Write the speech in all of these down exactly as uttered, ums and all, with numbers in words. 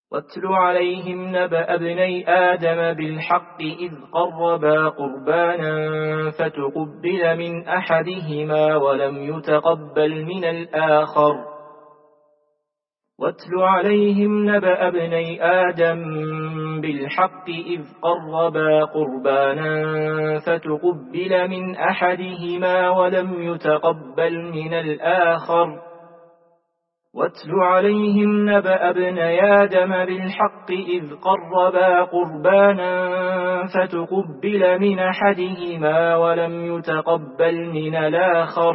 واتل عليهم نبأ ابني آدم بالحق إذ قربا قربانا فتقبل من أحدهما ولم يتقبل من الآخر واتل عليهم نبأ ابني آدم بالحق إذ قربا قربانا فتقبل من أحدهما ولم يتقبل من الآخر واتل عليهم نبأ ابني آدم بالحق إذ قربا قربانا فتقبل من أحدهما ولم يتقبل من الآخر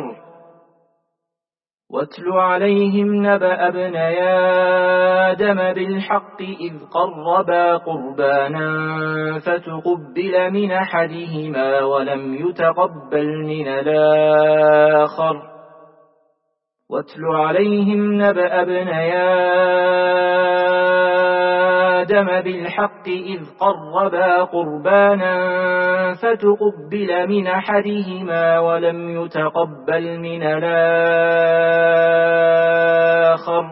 واتل عليهم نبأ ابني آدم بالحق إذ قربا قربانا فتقبل من أحدهما ولم يتقبل من الآخر واتل عليهم نبأ ابني آدم بالحق إذ قربا قربانا فتقبل من أحدهما ولم يتقبل من الآخر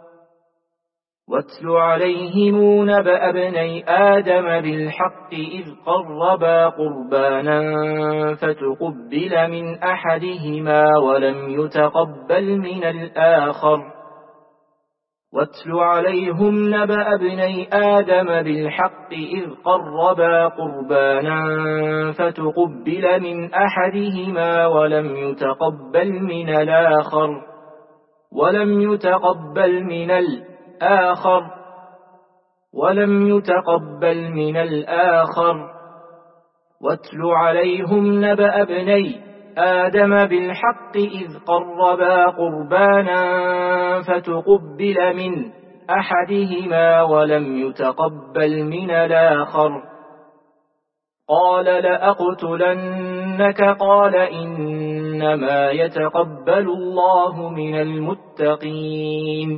واتل عليهم نبأ ابني آدم بالحق إذ قربا قربانا فتقبل من أحدهما ولم يتقبل من الآخر واتل عليهم نبأ ابني آدم بالحق إذ قربا قربانا فتقبل من أحدهما ولم يتقبل من الآخر ولم يتقبل من الآخر ولم يتقبل من الآخر واتل عليهم نبأ ابني آدم بالحق إذ قربا قربانا فتقبل من أحدهما ولم يتقبل من الآخر قال لأقتلنك قال إنما يتقبل الله من المتقين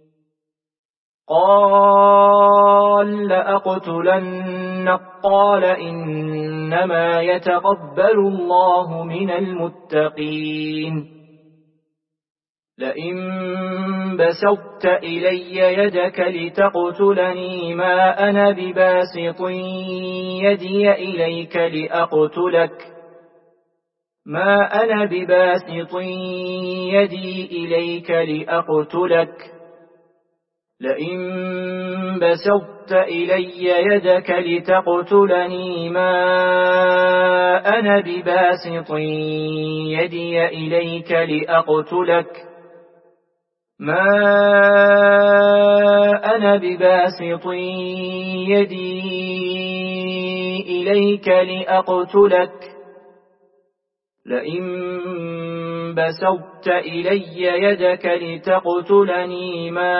قال لأقتلنك قال إنما يتقبل الله من المتقين لئن بسطت إلي يدك لتقتلني ما أنا بباسط يدي إليك لأقتلك ما أنا بباسط يدي إليك لأقتلك لئن بسطت إلي يدك لتقتلني ما أنا بباسط يدي إليك لأقتلك ما أنا بباسط يدي إليك لأقتلك لئن بسطت إلي يدك لتقتلني ما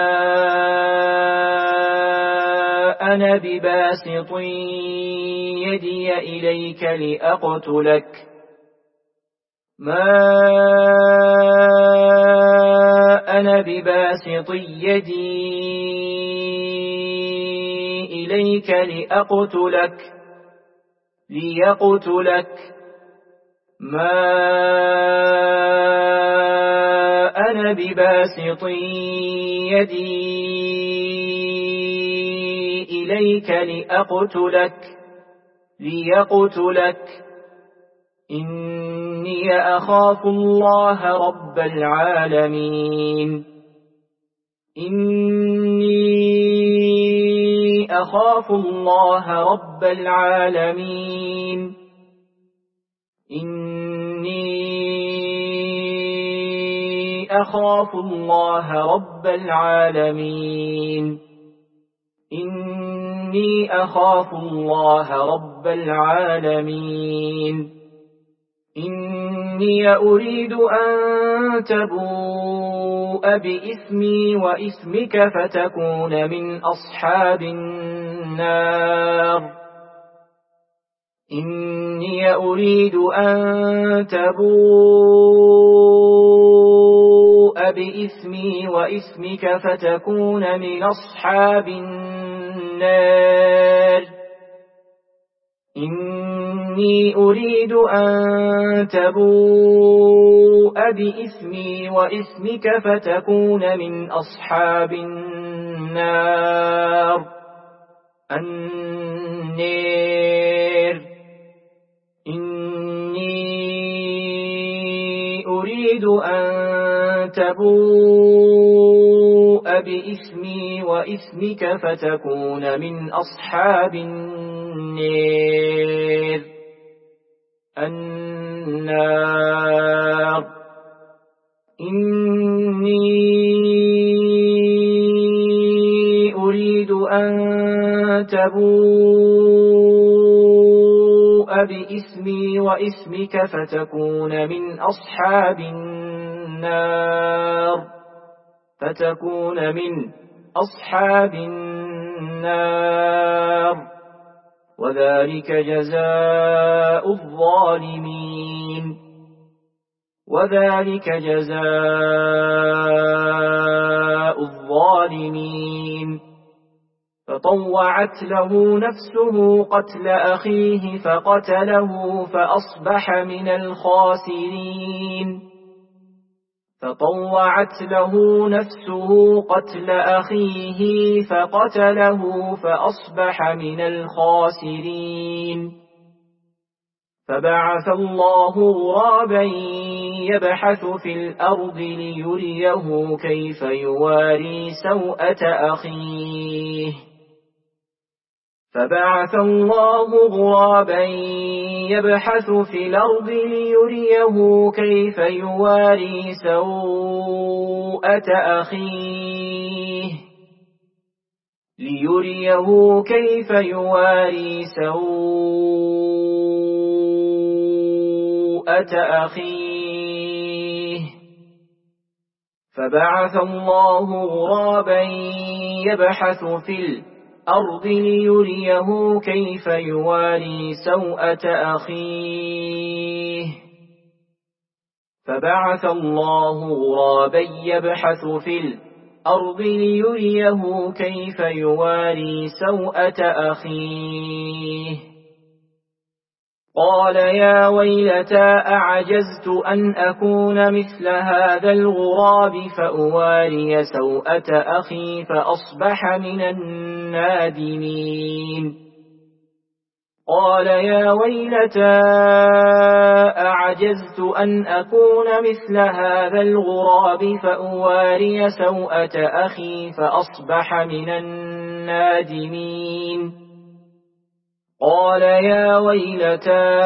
أنا بباسط يدي إليك لأقتلك ما أنا بباسط يدي إليك لأقتلك ليقتلك ما أنا بباسط يدي إليك لأقتلك ليقتلك إني أخاف الله رب العالمين إني أخاف الله رب العالمين إني أخاف الله رب العالمين إني أخاف الله رب العالمين إني أريد أن تبوء بإثمي وإثمك فتكون من أصحاب النار إني أريد أن تبوء بإثمي وإثمك فتكون من أصحاب النار إني إني أريد أن تبوء بإثمي وإثمك فتكون من أصحاب النار النار إني أريد أن تبوء بإثمي وإثمك فتكون من أصحاب النار النار إني أريد أن تبوء بإثمي وإثمك فتكون من أصحاب النار فتكون من أصحاب النار وذلك جزاء الظالمين وذلك جزاء الظالمين فطوعت له نفسه قتل أخيه فقتله فأصبح من الخاسرين فطوعت له نفسه قتل أخيه فقتله فأصبح من الخاسرين فبعث الله غرابا يبحث في الأرض ليريه كيف يواري سوءة أخيه فبعث الله غرابا يبحث في الأرض ليريه كيف يواري سوءة أخيه ليريه كيف يواري سوءة أخيه فبعث الله غرابا يبحث في الأرض الأرض ليريه كيف يواري سوءة أخيه فبعث الله غرابا يبحث في الأرض ليريه كيف يواري سوءة أخيه قال يا ويلتى أعجزت أن أكون مثل هذا الغراب فأواري سوءة أخي فأصبح من النادمين قال يا ويلتى أعجزت أن أكون مثل هذا الغراب فأواري سوءة أخي فأصبح من النادمين قال يا ويلتى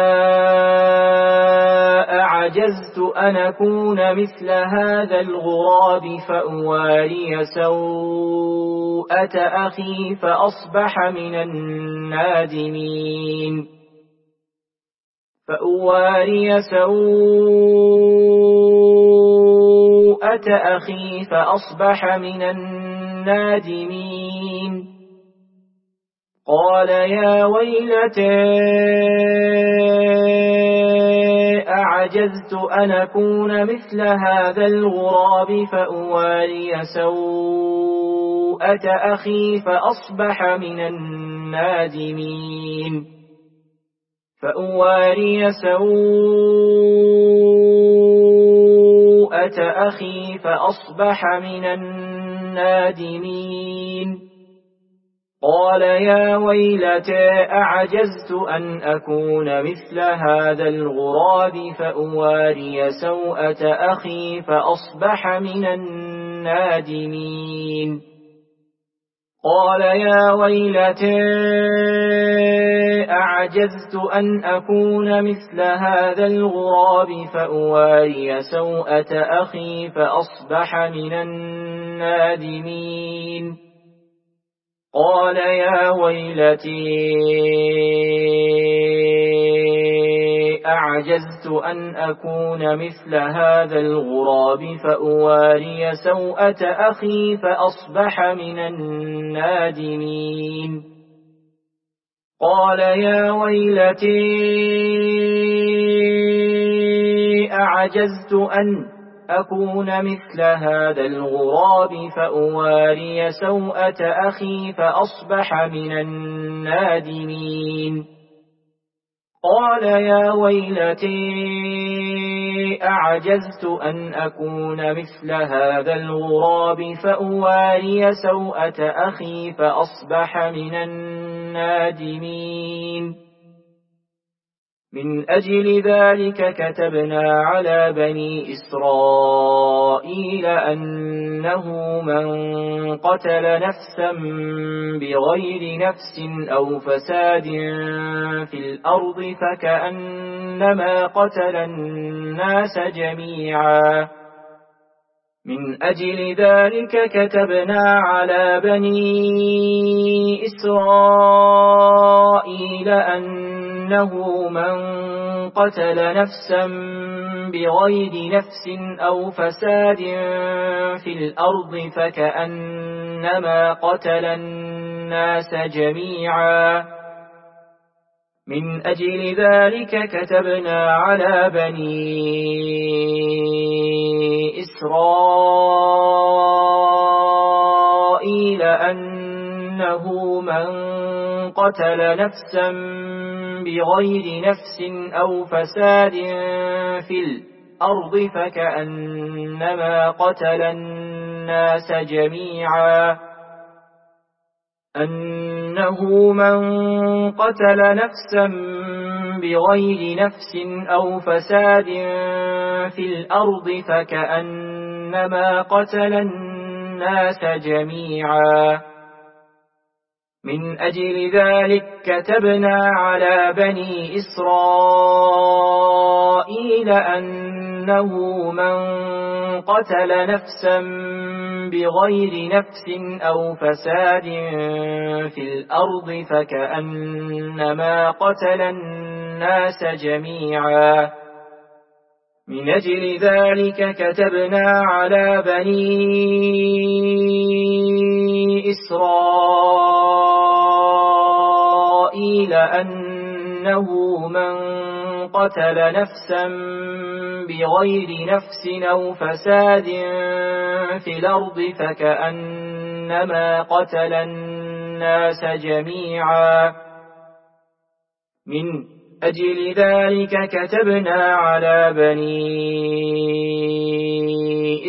أعجزت أن أكون مثل هذا الغراب فأواري سوءة أخي فأصبح من النادمين فأواري سوءة أخي فأصبح من النادمين قال يا ويلتى أعجزت أن أكون مثل هذا الغراب فأواري سوءة أخي فأصبح من النادمين فأواري سوءة أخي فأصبح من النادمين قال يا ويلتى أعجزت أن أكون مثل هذا الغراب فأواري سوءة أخي فأصبح من النادمين قال يا ويلتى أعجزت أن أكون مثل هذا الغراب فأواري سوءة أخي فأصبح من النادمين قال يا ويلتي أعجزت أن أكون مثل هذا الغراب فأواري سوءة أخي فأصبح من النادمين قال يا ويلتي أعجزت أن أكون مثل هذا الغراب فأواري سوءة أخي فأصبح من النادمين قال يا ويلتي أعجزت أن أكون مثل هذا الغراب فأواري سوءة أخي فأصبح من النادمين من أجل ذلك كتبنا على بني إسرائيل أنه من قتل نفسا بغير نفس أو فساد في الأرض فكأنما قتل الناس جميعا من أجل ذلك كتبنا على بني إسرائيل أنه من قتل نفسا بغير نفس أو فساد في الأرض فكأنما قتل الناس جميعا من أجل ذلك كتبنا على بني إسرائيل أنه من قتل نفسا بغير نفس أو فساد في الأرض فكأنما قتل الناس جميعا أنه من قتل نفسا بغير نفس أو فساد في الأرض فكأنما قتل الناس جميعا من أجل ذلك كتبنا على بني إسرائيل أنه من قتل نفسا بغير نفس أو فساد في الأرض فكأنما قتل الناس جميعا من أجل ذلك كتبنا على بني إسرائيل أنه من قتل نفسا بغير نفس أو فساد في الأرض فكأنما قتل الناس جميعا من أجل ذلك كتبنا على بني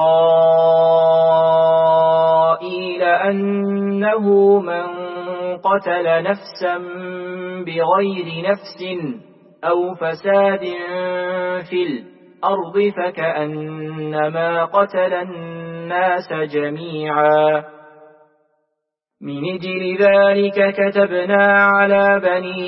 إسرائيل أنه من قتل نفسا بغير نفس أو فساد في الأرض فكأنما قتل الناس جميعا من أجل ذلك كتبنا على بني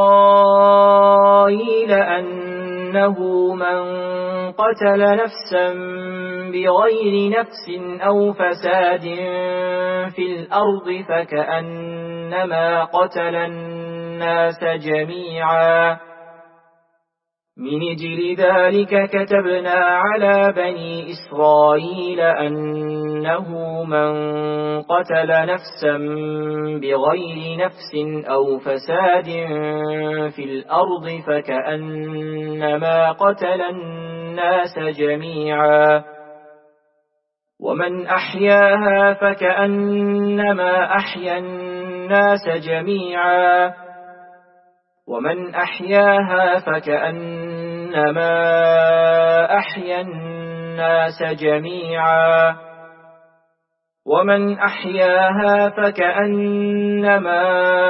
إسرائيل أنه من قتل نفسا بغير نفس أو فساد في الأرض فكأنما قتل الناس جميعا من أجل ذلك كتبنا على بني إسرائيل أنه من قتل نفسا بغير نفس أو فساد في الأرض فكأنما قتل الناس جميعا ومن أحياها فكأنما أحيا الناس جميعا ومن أحياها فكأنما أحيا الناس جميعا ومن أحياها فكأنما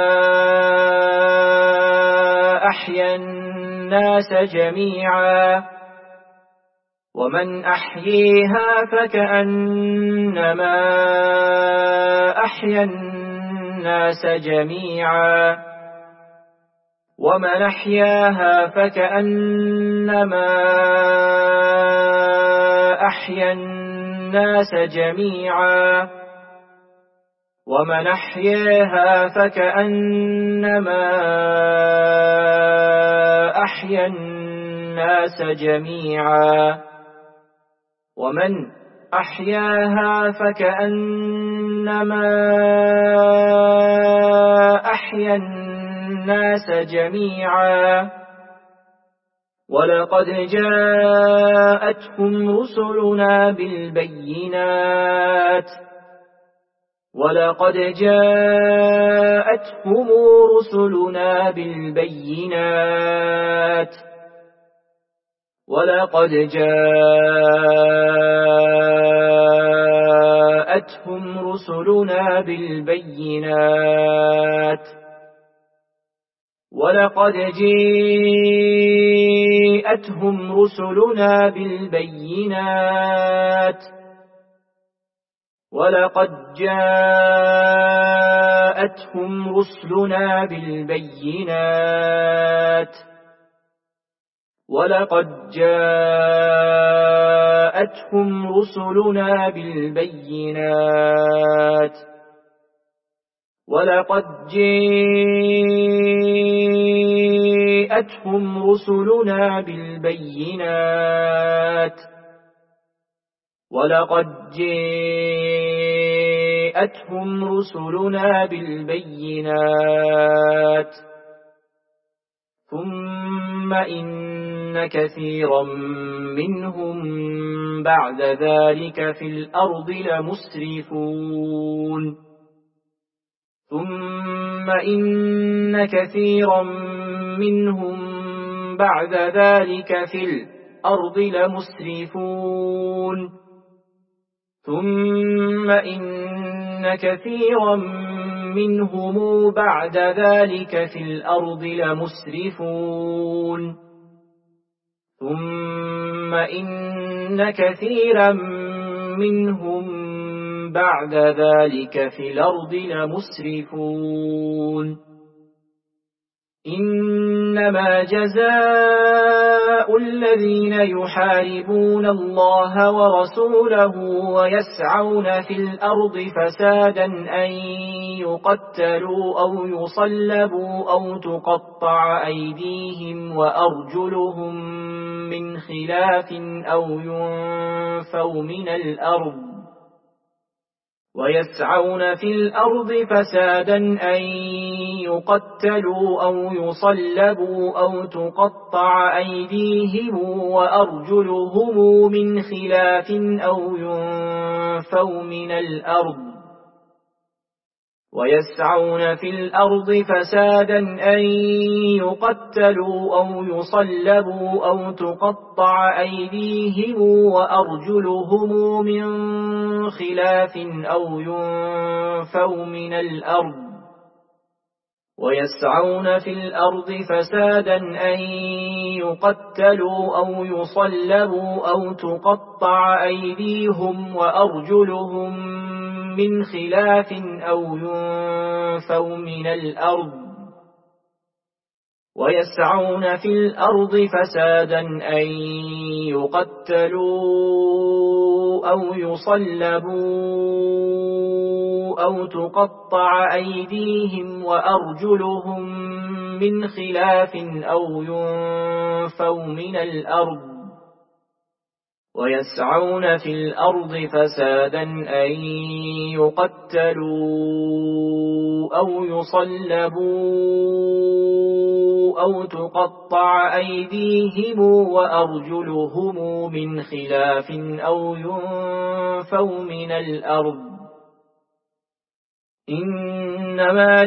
أحيا الناس جميعا ومن أحييها فكأنما أحيا الناس جميعا ومن أحياها فكأنما أحيا الناس جميعا ومن أحياها فكأنما أحيا الناس جميعا ومن أحياها فكأنما أحيا الناس جميعا ولقد جاءتهم رسلنا بالبينات ولقد جاءتهم رسلنا بالبينات ولقد جاءتهم رسلنا بالبينات ولقد جاءتهم رسلنا بالبينات ولقد جاءتهم رسلنا بالبينات ولقد جاءتهم رسلنا بالبينات ولقد جاءتهم رسلنا بالبينات ولقد جاءتهم رسلنا بالبينات ثم إن كثيرا منهم بعد ذلك في الأرض لمسرفون ثم إن كثيرا منهم بعد ذلك في الأرض لمسرفون ثم إن كثيرا منهم بعد ذلك في الأرض لمسرفون ثم إن كثيرا منهم بعد ذلك في الأرض لمسرفون إنما جزاء الذين يحاربون الله ورسوله ويسعون في الأرض فسادا أن يقتلوا أو يصلبوا أو تقطع أيديهم وأرجلهم من خلاف أو ينفوا من الأرض ويسعون في الأرض فسادا أن يقتلوا أو يصلبوا أو تقطع أيديهم وأرجلهم من خلاف أو ينفوا من الأرض ويسعون في الأرض فسادا أن يقتلوا أو يصلبوا أو تقطع أيديهم وأرجلهم من خلاف أو ينفوا من الأرض ويسعون في الأرض فسادا أن يقتلوا أو يصلبوا أو تقطع أيديهم وأرجلهم من خلاف أو ينفوا من الأرض ويسعون في الأرض فسادا أن يقتلوا أو يصلبوا أو تقطع أيديهم وأرجلهم من خلاف أو ينفوا من الأرض ويسعون في الأرض فسادا أن يقتلوا أو يصلبوا أو تقطع أيديهم وأرجلهم من خلاف أو ينفوا من الأرض إنما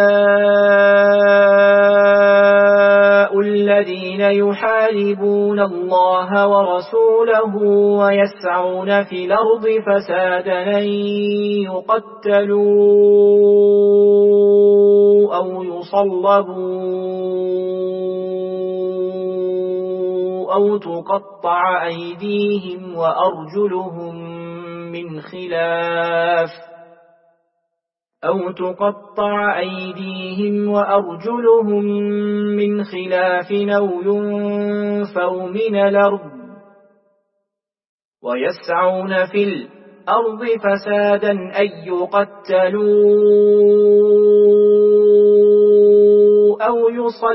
جزاء الذين يحاربون الله ورسوله ويسعون في الأرض فسادا أن يقتلوا أو يصلبوا أو تقطع أيديهم وأرجلهم من خلاف أو تقطع أيديهم وأرجلهم من خلاف أو ينفوا من الأرض ويسعون في الأرض فسادا أن يقتلوا أو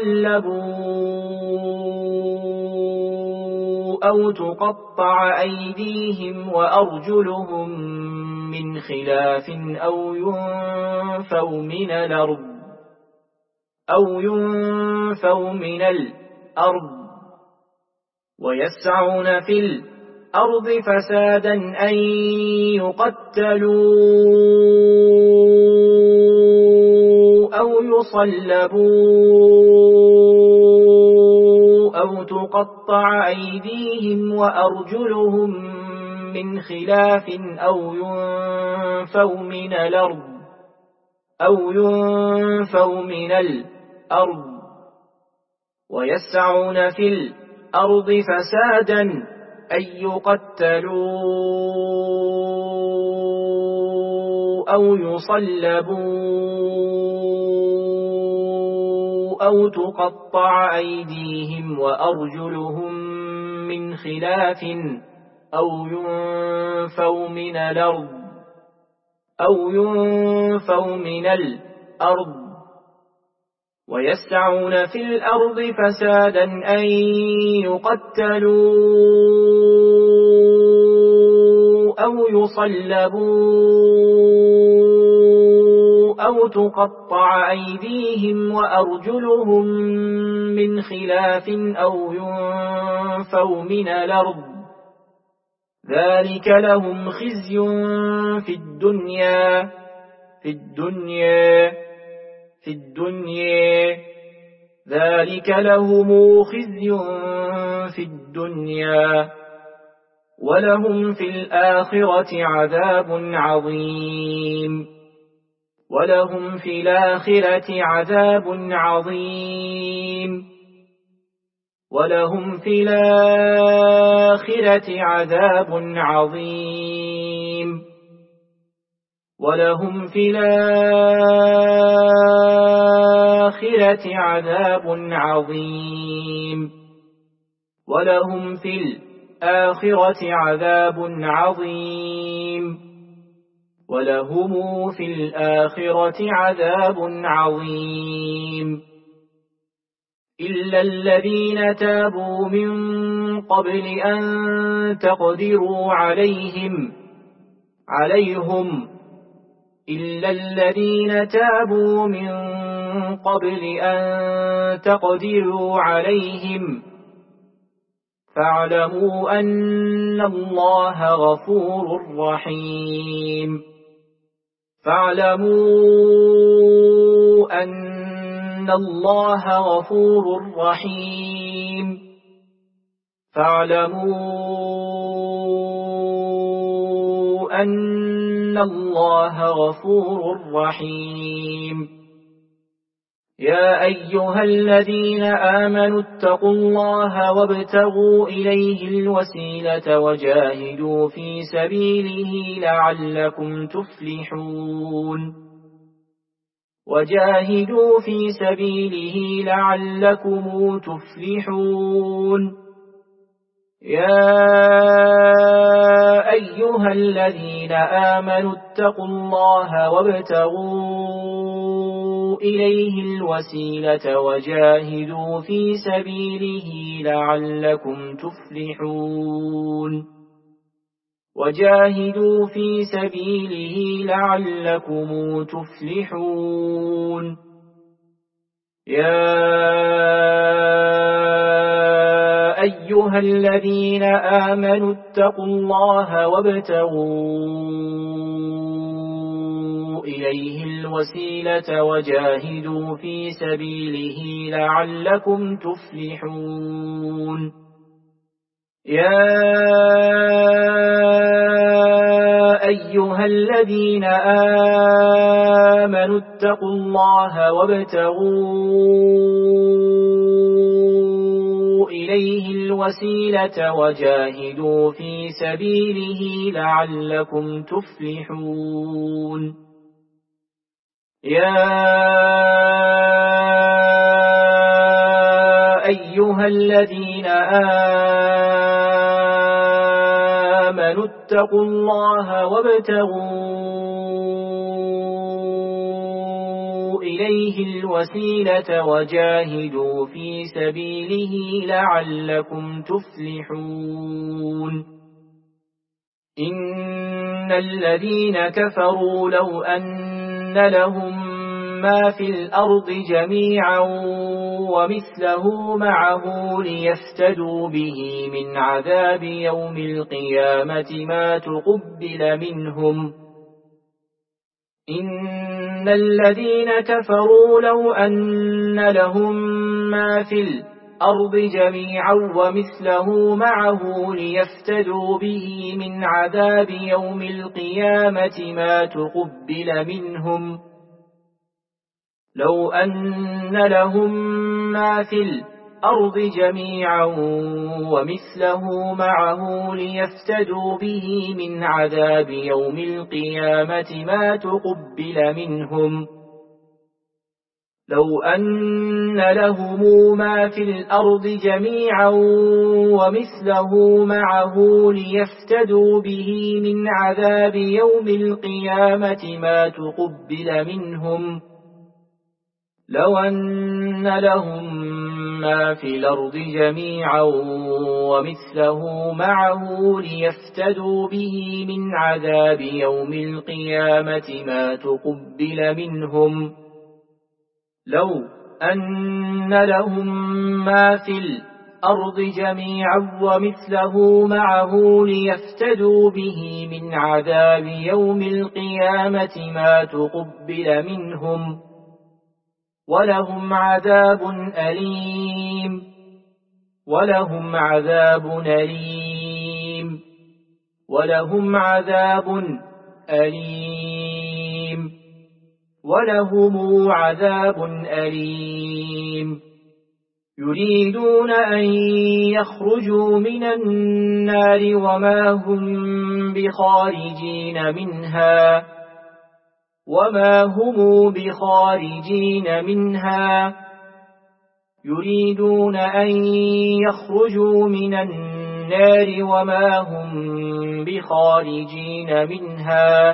يصلبوا أو تقطع أيديهم وأرجلهم من خلاف أو ينفوا من الأرض أو ينفوا من الأرض ويسعون في الأرض الأرض فسادا أن يقتلوا أو يصلبوا أو تقطع أيديهم وأرجلهم من خلاف أو ينفوا من الأرض أو ينفوا من الأرض ويسعون في الأرض فسادا أن يقتلوا أو يصلبوا أو تقطع أيديهم وأرجلهم من خلاف أو ينفوا من الأرض أو ينفوا من الأرض ويسعون في الأرض فسادا أن يقتلوا أو يصلبوا أو تقطع أيديهم وأرجلهم من خلاف أو ينفوا من الأرض ذلك لهم خزي في الدنيا في الدنيا في الدنيا ذلك لهم خزي في الدنيا ولهم في الآخرة عذاب عظيم ولهم في الآخرة عذاب عظيم ولهم في الآخرة عذاب عظيم ولهم في الآخرة عذاب عظيم ولهم في الآخرة عذاب عظيم ولهم في الآخرة عذاب عظيم إلا الذين تابوا من قبل أن تقدروا عليهم عليهم إلا الذين تابوا من قبل أن تقدروا عليهم فاعلموا أن الله غفور رحيم فاعلموا أن الله غفور رحيم فاعلموا أن الله غفور رحيم يا أيها الذين آمنوا اتقوا الله وابتغوا إليه الوسيلة وجاهدوا في سبيله لعلكم تفلحون وجاهدوا في سبيله لعلكم تفلحون يا أيها الذين آمنوا اتقوا الله وابتغوا إليه الوسيلة وجاهدوا في سبيله لعلكم تفلحون وجاهدوا في سبيله لعلكم تفلحون يا أيها الذين آمنوا اتقوا الله وابتغوا إليه الوسيلة وجاهدوا في سبيله لعلكم تفلحون يا أيها الذين آمنوا اتقوا الله وابتغوا إليه الوسيلة وجاهدوا في سبيله لعلكم تفلحون يا أيها الذين آمنوا اتقوا الله وابتغوا إليه الوسيلة وجاهدوا في سبيله لعلكم تفلحون إن الذين كفروا لو أن لهم ما في الأرض جميعا ومثله معه ليفتدوا به من عذاب يوم القيامة ما تقبل منهم إن الذين كفروا لو أن لهم ما في الأرض جميعا ومثله معه ليفتدوا به من عذاب يوم القيامة ما تقبل منهم لو أن لهم ما في الأرض جميعا ومثله معه ليفتدوا به من عذاب يوم القيامة ما تقبل منهم لو أن لهم ما في الأرض جميعا ومثله معه ليفتدوا به من عذاب يوم القيامة ما تقبل منهم لو أن لهم ما في الأرض جميعا ومثله معه ليفتدوا به من عذاب يوم القيامة ما تقبل منهم لو أن لهم ما في الأرض جميعا ومثله معه ليفتدوا به من عذاب يوم القيامة ما تقبل منهم ولهم عذاب أليم ولهم عذاب أليم ولهم عذاب أليم ولهم عذاب أليم يريدون أن يخرجوا من النار وما هم بخارجين منها وما هم بخارجين منها يريدون أن يخرجوا من النار وما هم بخارجين منها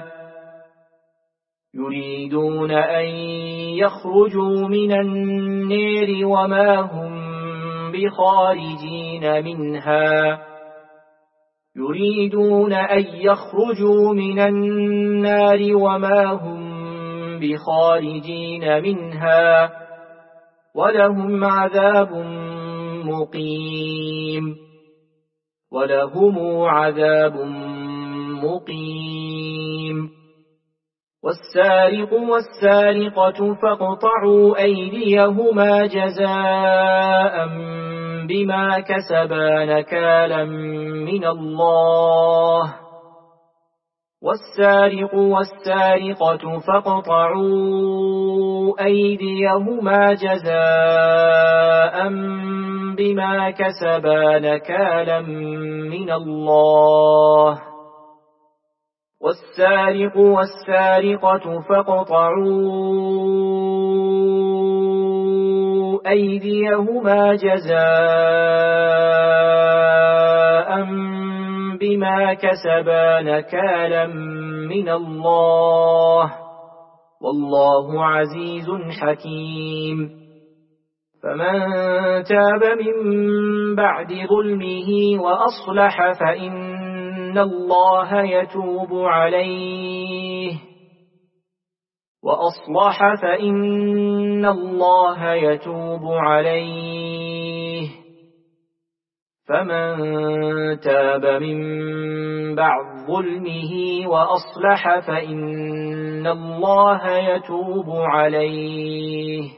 يريدون أن يخرجوا من النار وما هم بخارجين منها يريدون أن يخرجوا من النار وما هم بخارجين منها ولهم عذاب مقيم ولهم عذاب مقيم والسارق والسارقة فاقطعوا أيديهما جزاء بما كسبا نكالا من الله والسارق والسارقة فاقطعوا أيديهما جزاء بما كسبا نكالا من الله والسارق والسارقة فاقطعوا أيديهما جزاء بما كسبا نكالا من الله والله عزيز حكيم فمن تاب من بعد ظلمه وأصلح فإن الله يتوب عليه وأصلح فإن الله يتوب عليه فمن تاب من بعد ظلمه وأصلح فإن الله يتوب عليه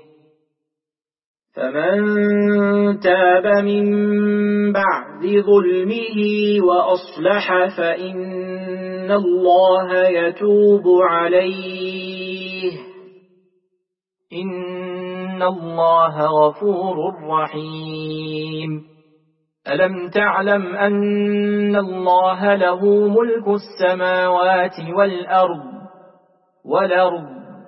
فمن تاب من بعد ظلمه وأصلح فإن الله يتوب عليه إن الله غفور رحيم ألم تعلم أن الله له ملك السماوات والأرض والأرض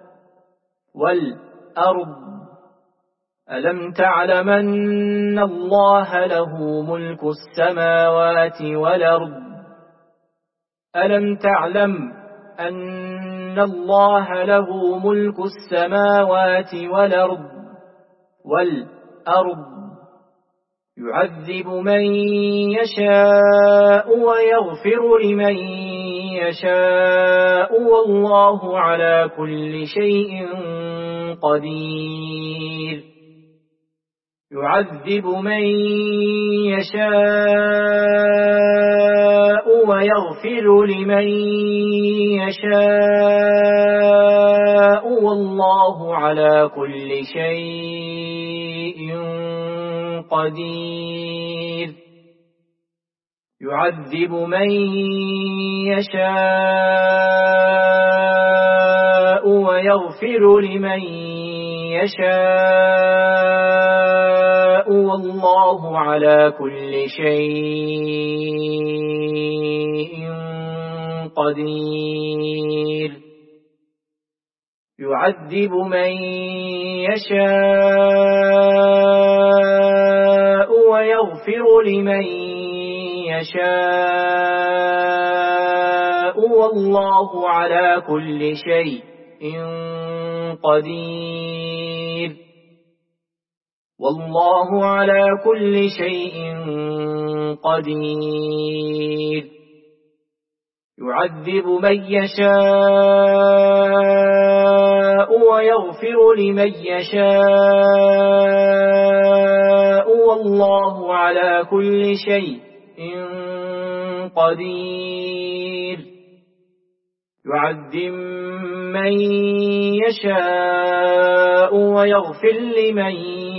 والأرض ألم تعلم أن الله له ملك السماوات والأرض ألم تعلم أن الله له ملك السماوات والأرض والأرض يعذب من يشاء ويغفر لمن يشاء والله على كل شيء قدير يعذب من يشاء ويغفر لمن يشاء والله على كل شيء قدير يعذب من يشاء ويغفر لمن يشاء والله على كل شيء قدير يعذب من يشاء ويغفر لمن يشاء والله على كل شيء قدير والله على كل شيء قدير يعذب من يشاء ويغفر لمن يشاء والله على كل شيء قدير يعذب من يشاء ويغفر لمن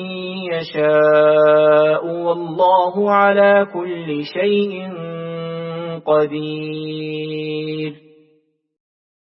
يشاء والله على كل شيء قدير